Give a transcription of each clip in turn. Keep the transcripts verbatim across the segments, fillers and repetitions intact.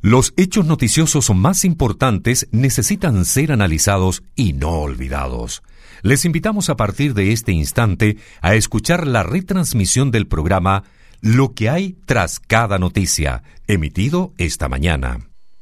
Los hechos noticiosos más importantes necesitan ser analizados y no olvidados. Les invitamos a partir de este instante a escuchar la retransmisión del programa Lo que hay tras cada noticia, emitido esta mañana.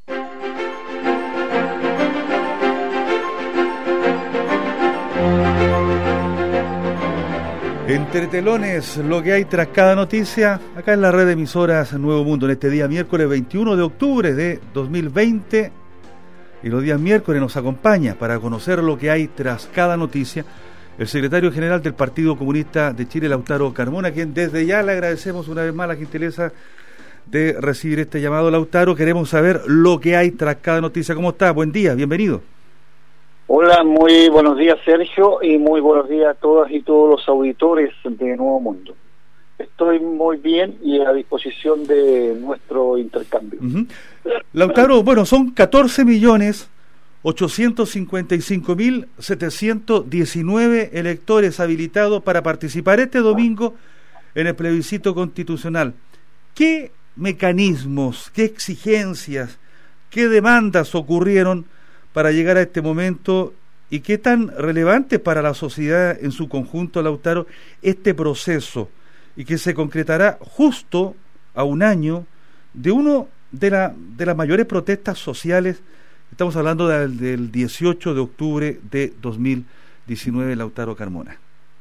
Entre telones, lo que hay tras cada noticia, acá en la red de emisoras Nuevo Mundo, en este día miércoles veintiuno de octubre de dos mil veinte, y los días miércoles nos acompaña para conocer lo que hay tras cada noticia el secretario general del Partido Comunista de Chile, Lautaro Carmona, a quien desde ya le agradecemos una vez más la gentileza de recibir este llamado. Lautaro, queremos saber lo que hay tras cada noticia. ¿Cómo está? Buen día, bienvenido. Hola, muy buenos días, Sergio, y muy buenos días a todas y todos los auditores de Nuevo Mundo. Estoy muy bien y a disposición de nuestro intercambio. Uh-huh. Lautaro, bueno, son catorce millones ochocientos cincuenta y cinco mil setecientos diecinueve electores habilitados para participar este domingo en el plebiscito constitucional. ¿Qué mecanismos, qué exigencias, qué demandas ocurrieron para llegar a este momento, y qué tan relevante para la sociedad en su conjunto, Lautaro, este proceso, y que se concretará justo a un año de uno de, la, de las mayores protestas sociales? Estamos hablando del, del dieciocho de octubre de dos mil diecinueve, Lautaro Carmona.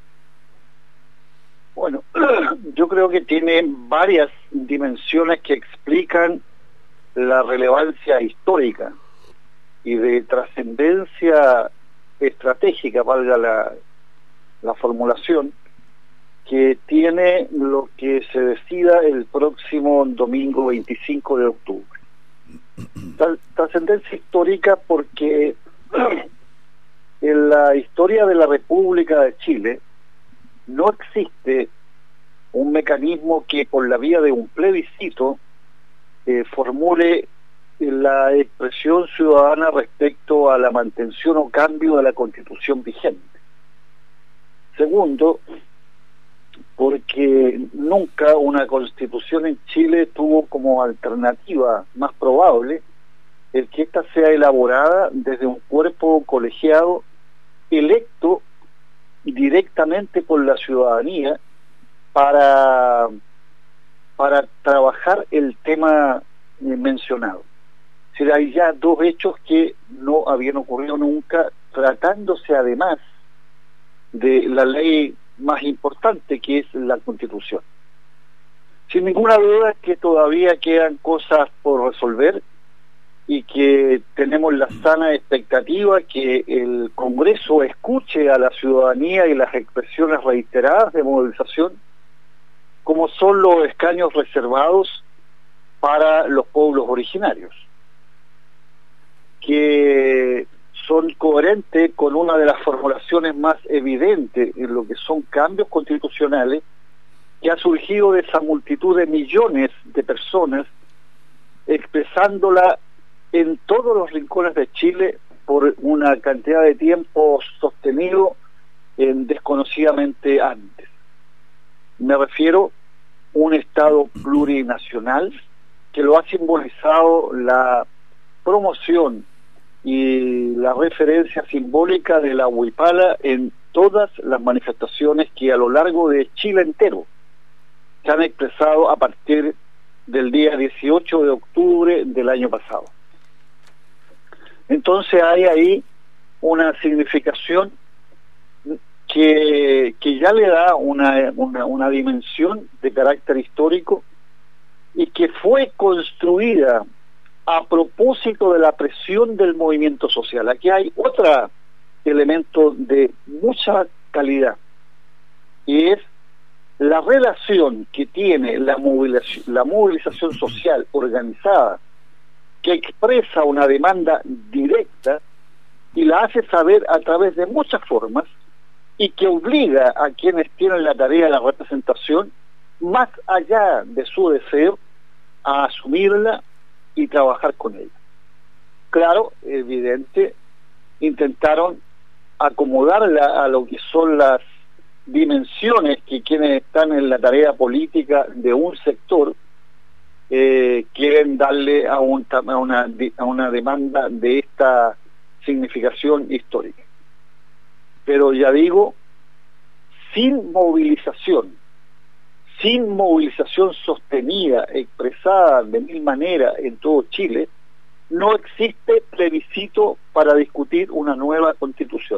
Bueno, yo creo que tiene varias dimensiones que explican la relevancia histórica y de trascendencia estratégica, valga la, la formulación, que tiene lo que se decida el próximo domingo veinticinco de octubre. Trascendencia histórica porque en la historia de la República de Chile no existe un mecanismo que por la vía de un plebiscito eh, formule la expresión ciudadana respecto a la mantención o cambio de la Constitución vigente. Segundo, porque nunca una Constitución en Chile tuvo como alternativa más probable el que ésta sea elaborada desde un cuerpo colegiado electo directamente por la ciudadanía para, para trabajar el tema eh, mencionado. O sea, hay ya dos hechos que no habían ocurrido nunca, tratándose además de la ley más importante, que es la Constitución. Sin ninguna duda que todavía quedan cosas por resolver y que tenemos la sana expectativa que el Congreso escuche a la ciudadanía y las expresiones reiteradas de movilización, como son los escaños reservados para los pueblos originarios, que son coherentes con una de las formulaciones más evidentes en lo que son cambios constitucionales, que ha surgido de esa multitud de millones de personas expresándola en todos los rincones de Chile por una cantidad de tiempo sostenido en desconocidamente antes. Me refiero a un Estado plurinacional que lo ha simbolizado la promoción y la referencia simbólica de la huipala en todas las manifestaciones que a lo largo de Chile entero se han expresado a partir del día dieciocho de octubre del año pasado. Entonces hay ahí una significación que, que ya le da una, una, una dimensión de carácter histórico y que fue construida a propósito de la presión del movimiento social. Aquí hay otro elemento de mucha calidad, y es la relación que tiene la movilización, la movilización social organizada, que expresa una demanda directa y la hace saber a través de muchas formas, y que obliga a quienes tienen la tarea de la representación, más allá de su deseo, a asumirla y trabajar con ella. Claro, evidente, intentaron acomodarla a lo que son las dimensiones que quienes están en la tarea política de un sector eh, quieren darle a, un, a, una, a una demanda de esta significación histórica. Pero ya digo, sin movilización, sin movilización sostenida, expresada de mil maneras en todo Chile, no existe plebiscito para discutir una nueva constitución.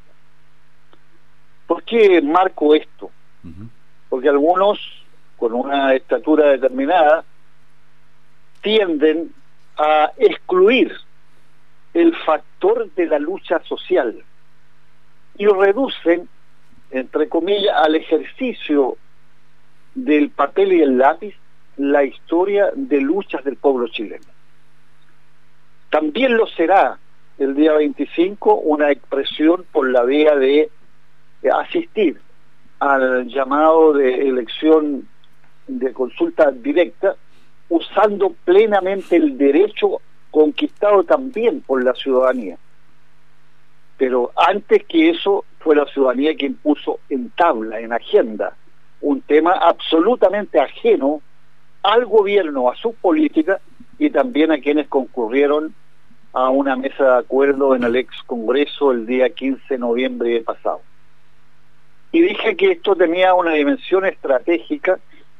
¿Por qué marco esto? Uh-huh. Porque algunos, con una estatura determinada, tienden a excluir el factor de la lucha social y reducen, entre comillas, al ejercicio del papel y el lápiz la historia de luchas del pueblo chileno. También lo será el día veinticinco una expresión por la vía de asistir al llamado de elección de consulta directa, usando plenamente el derecho conquistado también por la ciudadanía. Pero antes que eso, fue la ciudadanía quien puso en tabla, en agenda, un tema absolutamente ajeno al gobierno, a sus políticas y también a quienes concurrieron a una mesa de acuerdo en el ex Congreso el día quince de noviembre pasado. Y dije que esto tenía una dimensión estratégica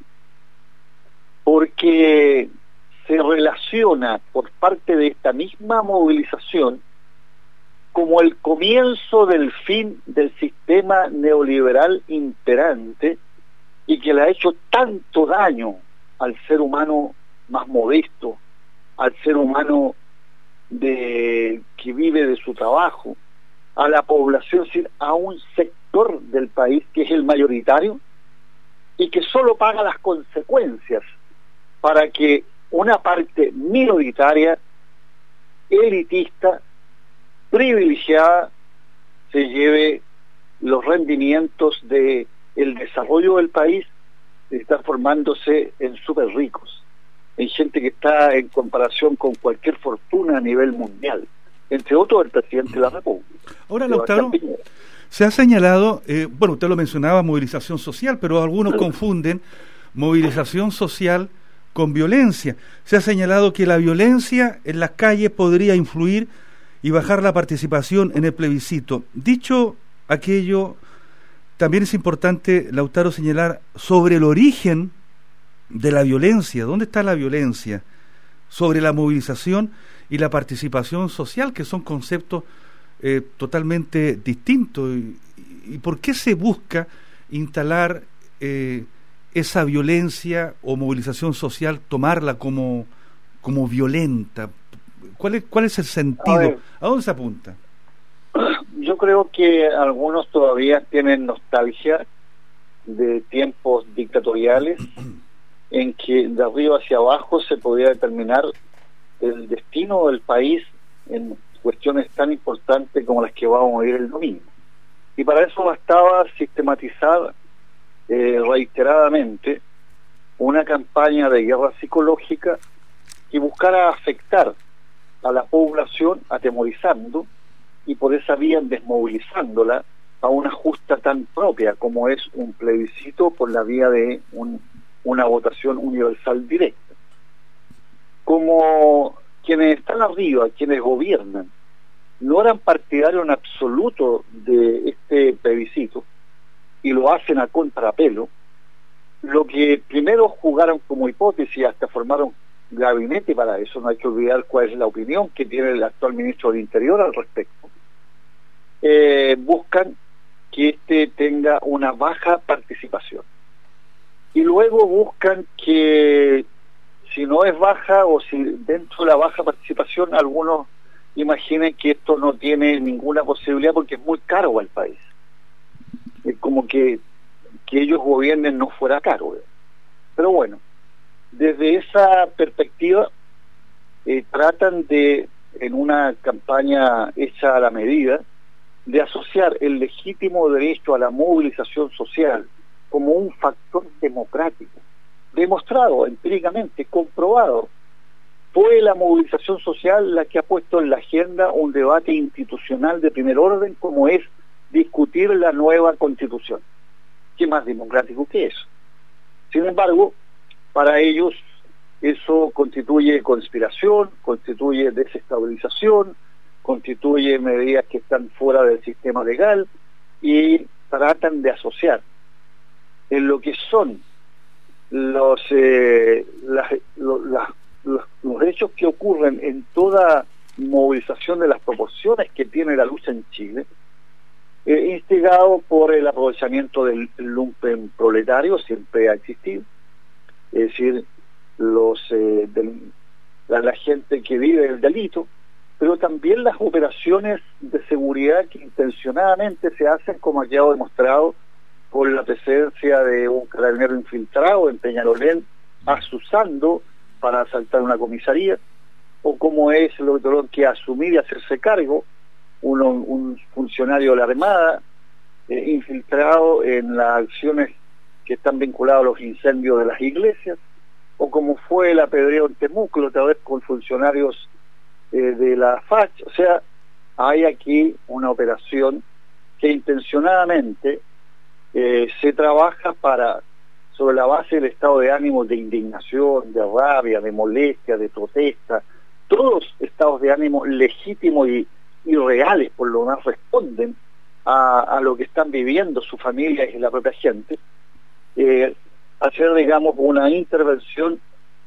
porque se relaciona por parte de esta misma movilización como el comienzo del fin del sistema neoliberal imperante y que le ha hecho tanto daño al ser humano más modesto, al ser humano de que vive de su trabajo, a la población, a un sector del país que es el mayoritario y que solo paga las consecuencias para que una parte minoritaria, elitista, privilegiada, se lleve los rendimientos de el desarrollo del país, está formándose en súper ricos, en gente que está en comparación con cualquier fortuna a nivel mundial, entre otros el presidente de la República. Ahora, Lautaro, se ha señalado, eh, bueno, usted lo mencionaba, movilización social, pero algunos sí. confunden movilización social con violencia. Se ha señalado que la violencia en las calles podría influir y bajar la participación en el plebiscito. Dicho aquello, también es importante, Lautaro, señalar sobre el origen de la violencia. ¿Dónde está la violencia? Sobre la movilización y la participación social, que son conceptos eh, totalmente distintos. Y, y por qué se busca instalar eh, esa violencia o movilización social, tomarla como, como violenta? ¿Cuál es, cuál es el sentido? A ver, ¿a dónde se apunta? Yo creo que algunos todavía tienen nostalgia de tiempos dictatoriales en que de arriba hacia abajo se podía determinar el destino del país en cuestiones tan importantes como las que vamos a ver el domingo. Y para eso bastaba sistematizar eh, reiteradamente una campaña de guerra psicológica que buscara afectar a la población atemorizando y por esa vía desmovilizándola a una justa tan propia como es un plebiscito por la vía de un, una votación universal directa. Como quienes están arriba, quienes gobiernan, no eran partidarios en absoluto de este plebiscito y lo hacen a contrapelo, lo que primero jugaron como hipótesis, hasta formaron gabinete para eso, no hay que olvidar cuál es la opinión que tiene el actual ministro del Interior al respecto, eh, buscan que este tenga una baja participación y luego buscan que si no es baja o si dentro de la baja participación algunos imaginen que esto no tiene ninguna posibilidad porque es muy caro al país, es como que que ellos gobiernen no fuera caro, ¿eh? Pero bueno, desde esa perspectiva eh, tratan de, en una campaña hecha a la medida, de asociar el legítimo derecho a la movilización social como un factor democrático, demostrado empíricamente, comprobado. Fue la movilización social la que ha puesto en la agenda un debate institucional de primer orden como es discutir la nueva Constitución. ¿Qué más democrático que eso? Sin embargo, para ellos eso constituye conspiración, constituye desestabilización, constituye medidas que están fuera del sistema legal y tratan de asociar en lo que son los, eh, las, lo, las, los, los hechos que ocurren en toda movilización de las proporciones que tiene la lucha en Chile, eh, instigado por el aprovechamiento del lumpen proletario, siempre ha existido, es decir, los eh, del, la, la gente que vive el delito, pero también las operaciones de seguridad que intencionadamente se hacen, como ha quedado demostrado por la presencia de un carabinero infiltrado en Peñalolén, asusando para asaltar una comisaría, o como es lo que tuvieron que asumir y hacerse cargo uno, un funcionario de la Armada eh, infiltrado en las acciones que están vinculadas a los incendios de las iglesias, o como fue el apedreo en Temuco, otra vez con funcionarios eh, de la F A C. O sea, hay aquí una operación que intencionadamente eh, se trabaja para, sobre la base del estado de ánimo de indignación, de rabia, de molestia, de protesta, todos estados de ánimo legítimos y, y reales, por lo menos responden a, a lo que están viviendo sus familias y la propia gente, eh, hacer, digamos, una intervención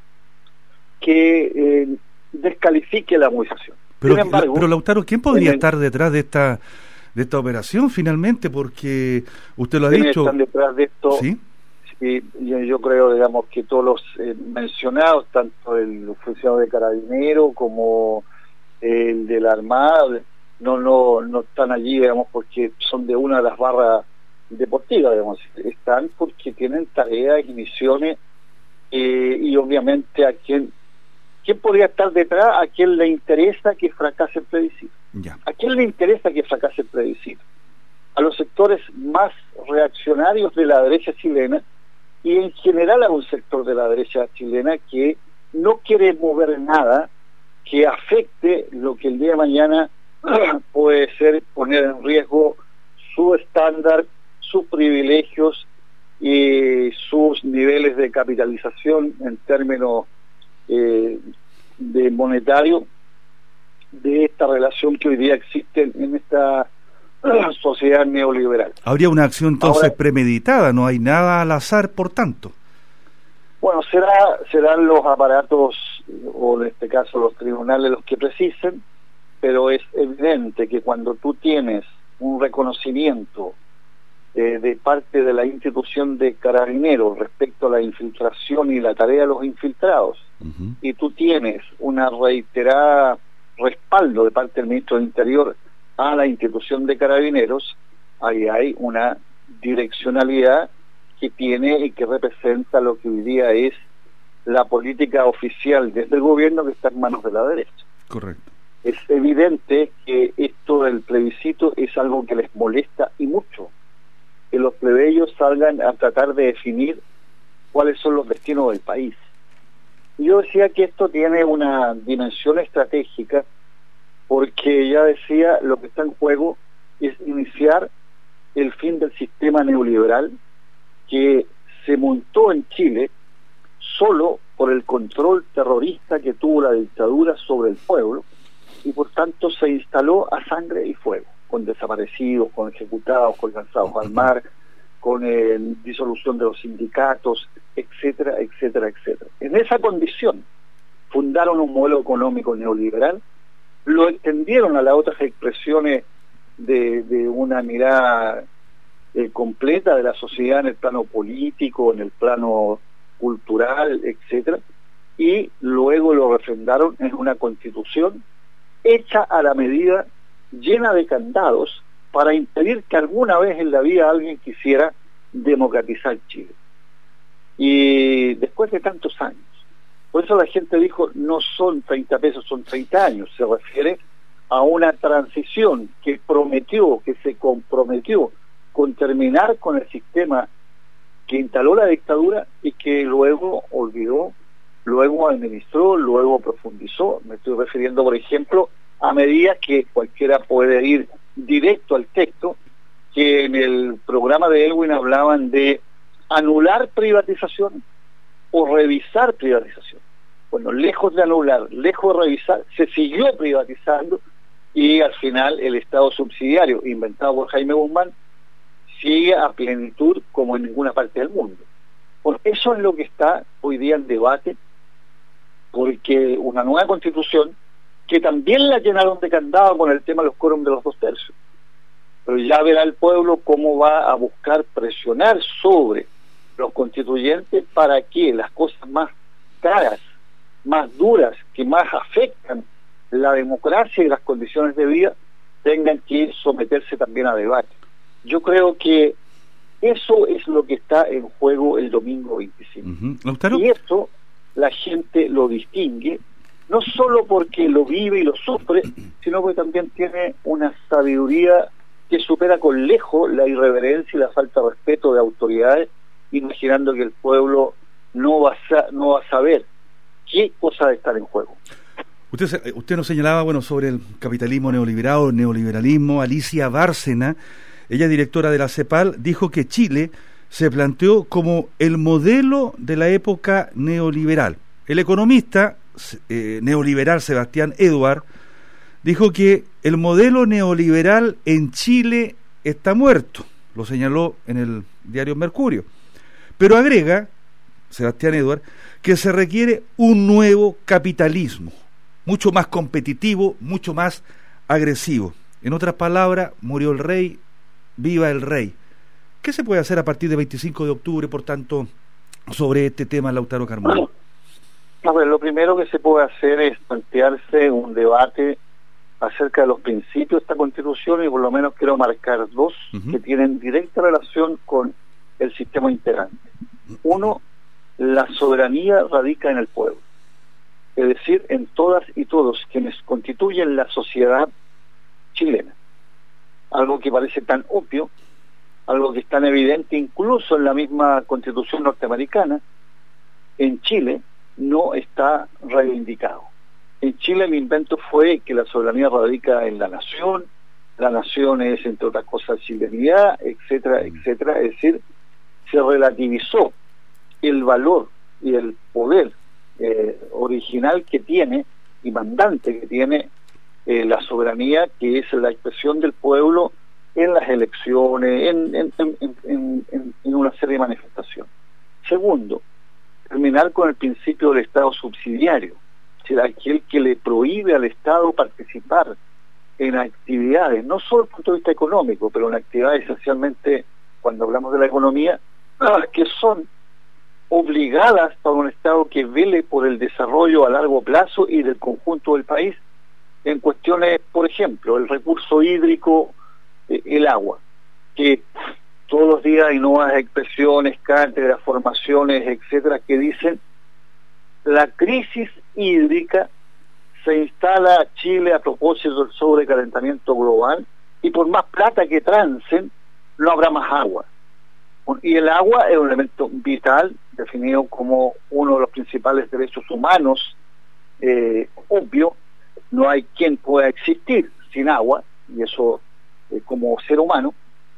que eh, descalifique la movilización. Pero, Sin embargo, pero Lautaro, ¿quién podría el, estar detrás de esta de esta operación finalmente? Porque usted lo ha dicho. Están detrás de esto. ¿Sí? Y yo, yo creo, digamos, que todos los eh, mencionados, tanto el funcionario de Carabinero como el de la Armada, no no no están allí, digamos, porque son de una de las barras deportivas, digamos, están porque tienen tareas y misiones, eh, y obviamente a quien quién podría estar detrás, a quien le interesa que fracase el plebiscito. Ya. ¿A quién le interesa que fracase el plebiscito? A los sectores más reaccionarios de la derecha chilena, y en general a un sector de la derecha chilena que no quiere mover nada que afecte lo que el día de mañana puede ser poner en riesgo su estándar, sus privilegios y sus niveles de capitalización en términos eh, de monetario de esta relación que hoy día existe en esta sociedad neoliberal. Habría una acción entonces Ahora, premeditada, no hay nada al azar, por tanto. Bueno, será serán los aparatos, o en este caso los tribunales, los que precisen, pero es evidente que cuando tú tienes un reconocimiento eh, de parte de la institución de Carabineros respecto a la infiltración y la tarea de los infiltrados, uh-huh. y tú tienes una reiterada respaldo de parte del ministro del Interior a la institución de Carabineros, ahí hay una direccionalidad que tiene y que representa lo que hoy día es la política oficial desde el gobierno, que está en manos de la derecha. Correcto. Es evidente que esto del plebiscito es algo que les molesta y mucho, que los plebeyos salgan a tratar de definir cuáles son los destinos del país. Y yo decía que esto tiene una dimensión estratégica, porque ya decía, lo que está en juego es iniciar el fin del sistema neoliberal que se montó en Chile solo por el control terrorista que tuvo la dictadura sobre el pueblo, y por tanto se instaló a sangre y fuego, con desaparecidos, con ejecutados, con lanzados al mar, con eh, disolución de los sindicatos, etcétera, etcétera, etcétera. En esa condición fundaron un modelo económico neoliberal, lo extendieron a las otras expresiones de, de una mirada eh, completa de la sociedad en el plano político, en el plano cultural, etcétera, y luego lo refrendaron en una constitución hecha a la medida, llena de candados, para impedir que alguna vez en la vida alguien quisiera democratizar Chile. Y después de tantos años, por eso la gente dijo, no son treinta pesos, son treinta años, se refiere a una transición que prometió, que se comprometió con terminar con el sistema que instaló la dictadura y que luego olvidó, luego administró, luego profundizó. Me estoy refiriendo, por ejemplo, a medidas que cualquiera puede ir directo al texto, que en el programa de Elwin hablaban de anular privatización o revisar privatización. Bueno, lejos de anular, lejos de revisar, se siguió privatizando y al final el Estado subsidiario, inventado por Jaime Guzmán, sigue a plenitud como en ninguna parte del mundo. Bueno, eso es lo que está hoy día en debate, porque una nueva constitución, que también la llenaron de candado con el tema de los quórum de los dos tercios, pero ya verá el pueblo cómo va a buscar presionar sobre los constituyentes para que las cosas más caras, más duras, que más afectan la democracia y las condiciones de vida, tengan que someterse también a debate. Yo creo que eso es lo que está en juego el domingo veinticinco. Uh-huh. Y eso la gente lo distingue, no solo porque lo vive y lo sufre, sino porque también tiene una sabiduría que supera con lejos la irreverencia y la falta de respeto de autoridades, imaginando que el pueblo no va a, no va a saber qué cosas están en juego. Usted, usted nos señalaba, bueno, sobre el capitalismo neoliberal, neoliberalismo. Alicia Bárcena, ella directora de la CEPAL, dijo que Chile se planteó como el modelo de la época neoliberal. El economista eh, neoliberal Sebastián Edward dijo que el modelo neoliberal en Chile está muerto, lo señaló en el diario Mercurio, pero agrega Sebastián Edward que se requiere un nuevo capitalismo, mucho más competitivo, mucho más agresivo. En otras palabras, murió el rey, viva el rey. ¿Qué se puede hacer a partir del veinticinco de octubre, por tanto, sobre este tema, Lautaro Carmona? A ver, lo primero que se puede hacer es plantearse un debate acerca de los principios de esta Constitución, y por lo menos quiero marcar dos uh-huh. que tienen directa relación con el sistema integrante. Uno, la soberanía radica en el pueblo, es decir, en todas y todos quienes constituyen la sociedad chilena. Algo que parece tan obvio, algo que es tan evidente incluso en la misma Constitución norteamericana, en Chile no está reivindicado. En Chile el invento fue que la soberanía radica en la nación, la nación es, entre otras cosas, chilenidad, etcétera, etcétera. Es decir, se relativizó el valor y el poder eh, original que tiene y mandante que tiene eh, la soberanía, que es la expresión del pueblo en las elecciones, en, en, en, en, en, en una serie de manifestaciones. Segundo, terminar con el principio del Estado subsidiario, es decir, aquel que le prohíbe al Estado participar en actividades, no solo desde el punto de vista económico, pero en actividades esencialmente, cuando hablamos de la economía, que son obligadas para un Estado que vele por el desarrollo a largo plazo y del conjunto del país, en cuestiones, por ejemplo, el recurso hídrico, el agua, que todos los días hay nuevas expresiones, cátedras, formaciones, etcétera, que dicen la crisis hídrica se instala a Chile a propósito del sobrecalentamiento global, y por más plata que trancen, no habrá más agua. Y el agua es un elemento vital, definido como uno de los principales derechos humanos, eh, obvio, no hay quien pueda existir sin agua, y eso eh, como ser humano,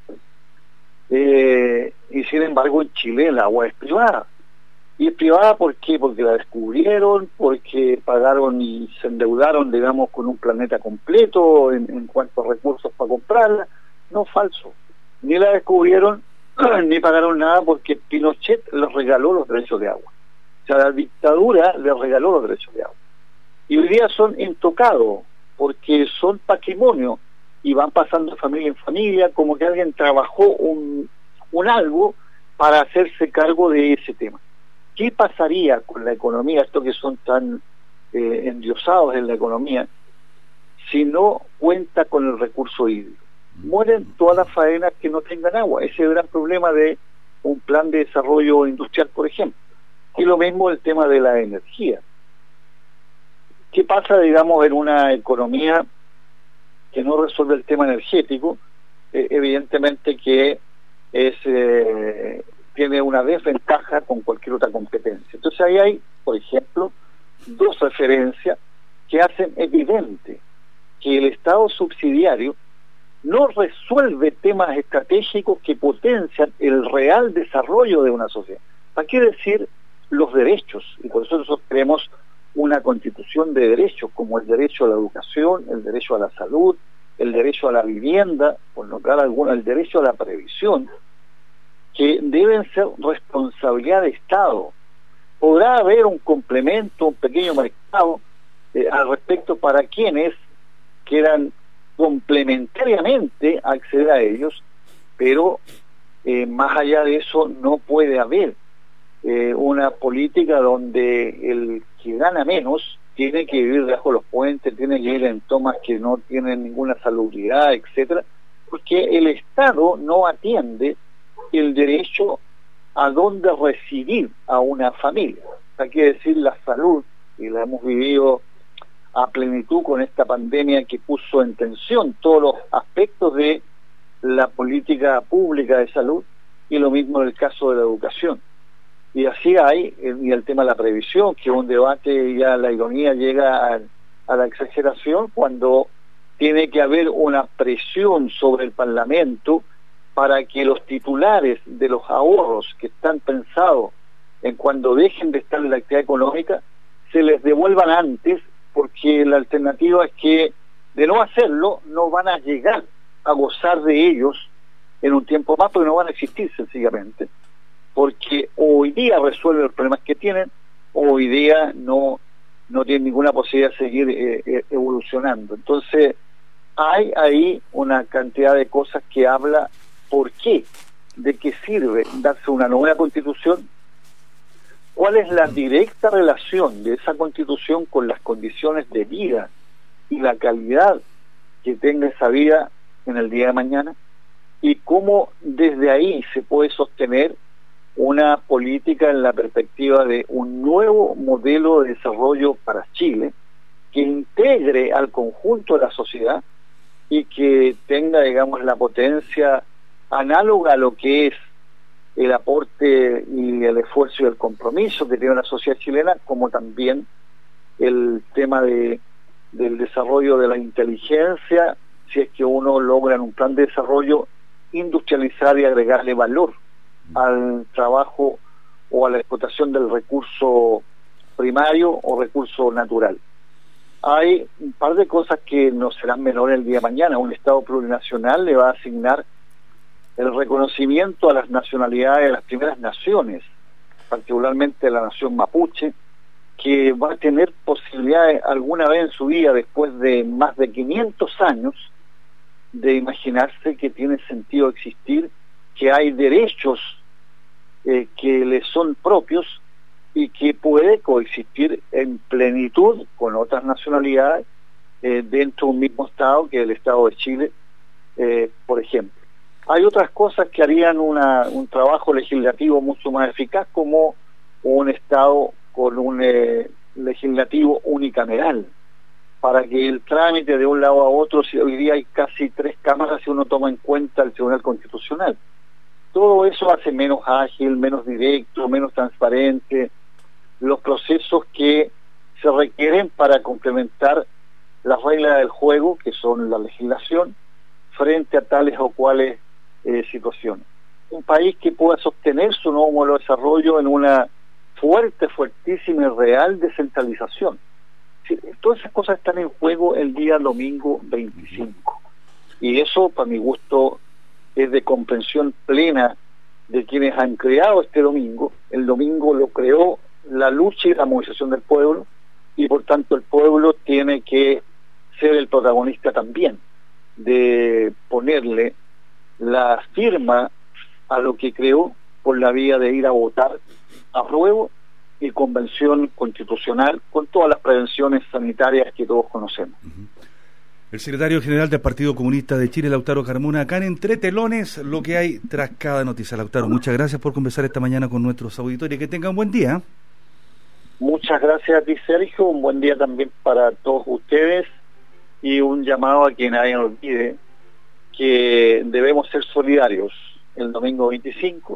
eh, y sin embargo en Chile el agua es privada. Y es privada ¿por qué? Porque la descubrieron, porque pagaron y se endeudaron, digamos, con un planeta completo en, en cuanto a recursos para comprarla. No, falso. Ni la descubrieron, ni pagaron nada, porque Pinochet les regaló los derechos de agua. O sea, la dictadura les regaló los derechos de agua. Y hoy día son intocados, porque son patrimonio, y van pasando de familia en familia, como que alguien trabajó un, un algo para hacerse cargo de ese tema. ¿Qué pasaría con la economía, estos que son tan eh, endiosados en la economía, si no cuenta con el recurso hídrico? Mueren todas las faenas que no tengan agua. Ese es el gran problema de un plan de desarrollo industrial, por ejemplo. Y lo mismo el tema de la energía. ¿Qué pasa, digamos, en una economía que no resuelve el tema energético? Eh, evidentemente que es... Eh, tiene una desventaja con cualquier otra competencia. Entonces ahí hay, por ejemplo, dos referencias que hacen evidente que el Estado subsidiario no resuelve temas estratégicos que potencian el real desarrollo de una sociedad. ¿Para qué decir los derechos? Y por eso nosotros creemos una constitución de derechos, como el derecho a la educación, el derecho a la salud, el derecho a la vivienda, por nombrar alguno, el derecho a la previsión, que deben ser responsabilidad de Estado. Podrá haber un complemento, un pequeño mercado eh, al respecto para quienes quieran complementariamente acceder a ellos, pero eh, más allá de eso no puede haber eh, una política donde el que gana menos tiene que vivir debajo de los puentes, tiene que vivir en tomas que no tienen ninguna salubridad, etcétera, porque el Estado no atiende el derecho a dónde residir a una familia. Hay que decir, la salud, y la hemos vivido a plenitud con esta pandemia que puso en tensión todos los aspectos de la política pública de salud, y lo mismo en el caso de la educación. Y así hay, y el tema de la previsión, que es un debate, ya la ironía llega a, a la exageración, cuando tiene que haber una presión sobre el Parlamento para que los titulares de los ahorros que están pensados en cuando dejen de estar en la actividad económica, se les devuelvan antes, porque la alternativa es que de no hacerlo, no van a llegar a gozar de ellos en un tiempo más, porque no van a existir sencillamente, porque hoy día resuelven los problemas que tienen, hoy día no, no tienen ninguna posibilidad de seguir eh, evolucionando. Entonces, hay ahí una cantidad de cosas que habla por qué, de qué sirve darse una nueva constitución, cuál es la directa relación de esa constitución con las condiciones de vida y la calidad que tenga esa vida en el día de mañana, y cómo desde ahí se puede sostener una política en la perspectiva de un nuevo modelo de desarrollo para Chile que integre al conjunto de la sociedad y que tenga, digamos, la potencia análoga a lo que es el aporte y el esfuerzo y el compromiso que tiene la sociedad chilena, como también el tema de del desarrollo de la inteligencia, si es que uno logra en un plan de desarrollo industrializar y agregarle valor al trabajo o a la explotación del recurso primario o recurso natural. Hay un par de cosas que no serán menores el día de mañana. Un Estado plurinacional le va a asignar el reconocimiento a las nacionalidades de las primeras naciones, particularmente la nación mapuche, que va a tener posibilidades alguna vez en su vida, después de más de quinientos años, de imaginarse que tiene sentido existir, que hay derechos eh, que le son propios y que puede coexistir en plenitud con otras nacionalidades eh, dentro de un mismo Estado, que es el Estado de Chile, eh, por ejemplo. Hay otras cosas que harían una, un trabajo legislativo mucho más eficaz, como un Estado con un eh, legislativo unicameral, para que el trámite de un lado a otro, si hoy día hay casi tres cámaras si uno toma en cuenta el Tribunal Constitucional, todo eso hace menos ágil, menos directo, menos transparente los procesos que se requieren para complementar las reglas del juego, que son la legislación, frente a tales o cuales eh, situaciones. Un país que pueda sostener su nuevo modelo de desarrollo en una fuerte, fuertísima y real descentralización. Sí, todas esas cosas están en juego el día domingo veinticinco. Y eso, para mi gusto, es de comprensión plena de quienes han creado este domingo. El domingo lo creó la lucha y la movilización del pueblo, y por tanto el pueblo tiene que ser el protagonista también de ponerle la firma a lo que creó por la vía de ir a votar a prueba y convención constitucional con todas las prevenciones sanitarias que todos conocemos. Uh-huh. El secretario general del Partido Comunista de Chile, Lautaro Carmona, acá en Entre Telones, lo que hay tras cada noticia. Lautaro, muchas gracias por conversar esta mañana con nuestros auditores. Que tengan buen día. Muchas gracias a ti, Sergio. Un buen día también para todos ustedes, y un llamado a que nadie olvide que debemos ser solidarios el domingo veinticinco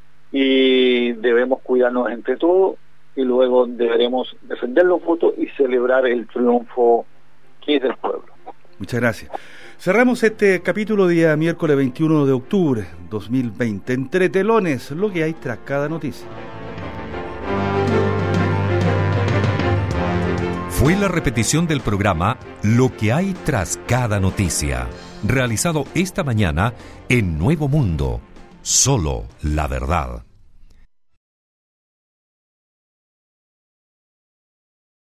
y debemos cuidarnos entre todos, y luego deberemos defender los votos y celebrar el triunfo que es del pueblo. Muchas gracias. Cerramos este capítulo día miércoles veintiuno de octubre dos mil veinte. Entre Telones, lo que hay tras cada noticia. Fue la repetición del programa Lo que hay tras cada noticia, realizado esta mañana en Nuevo Mundo. Solo la verdad.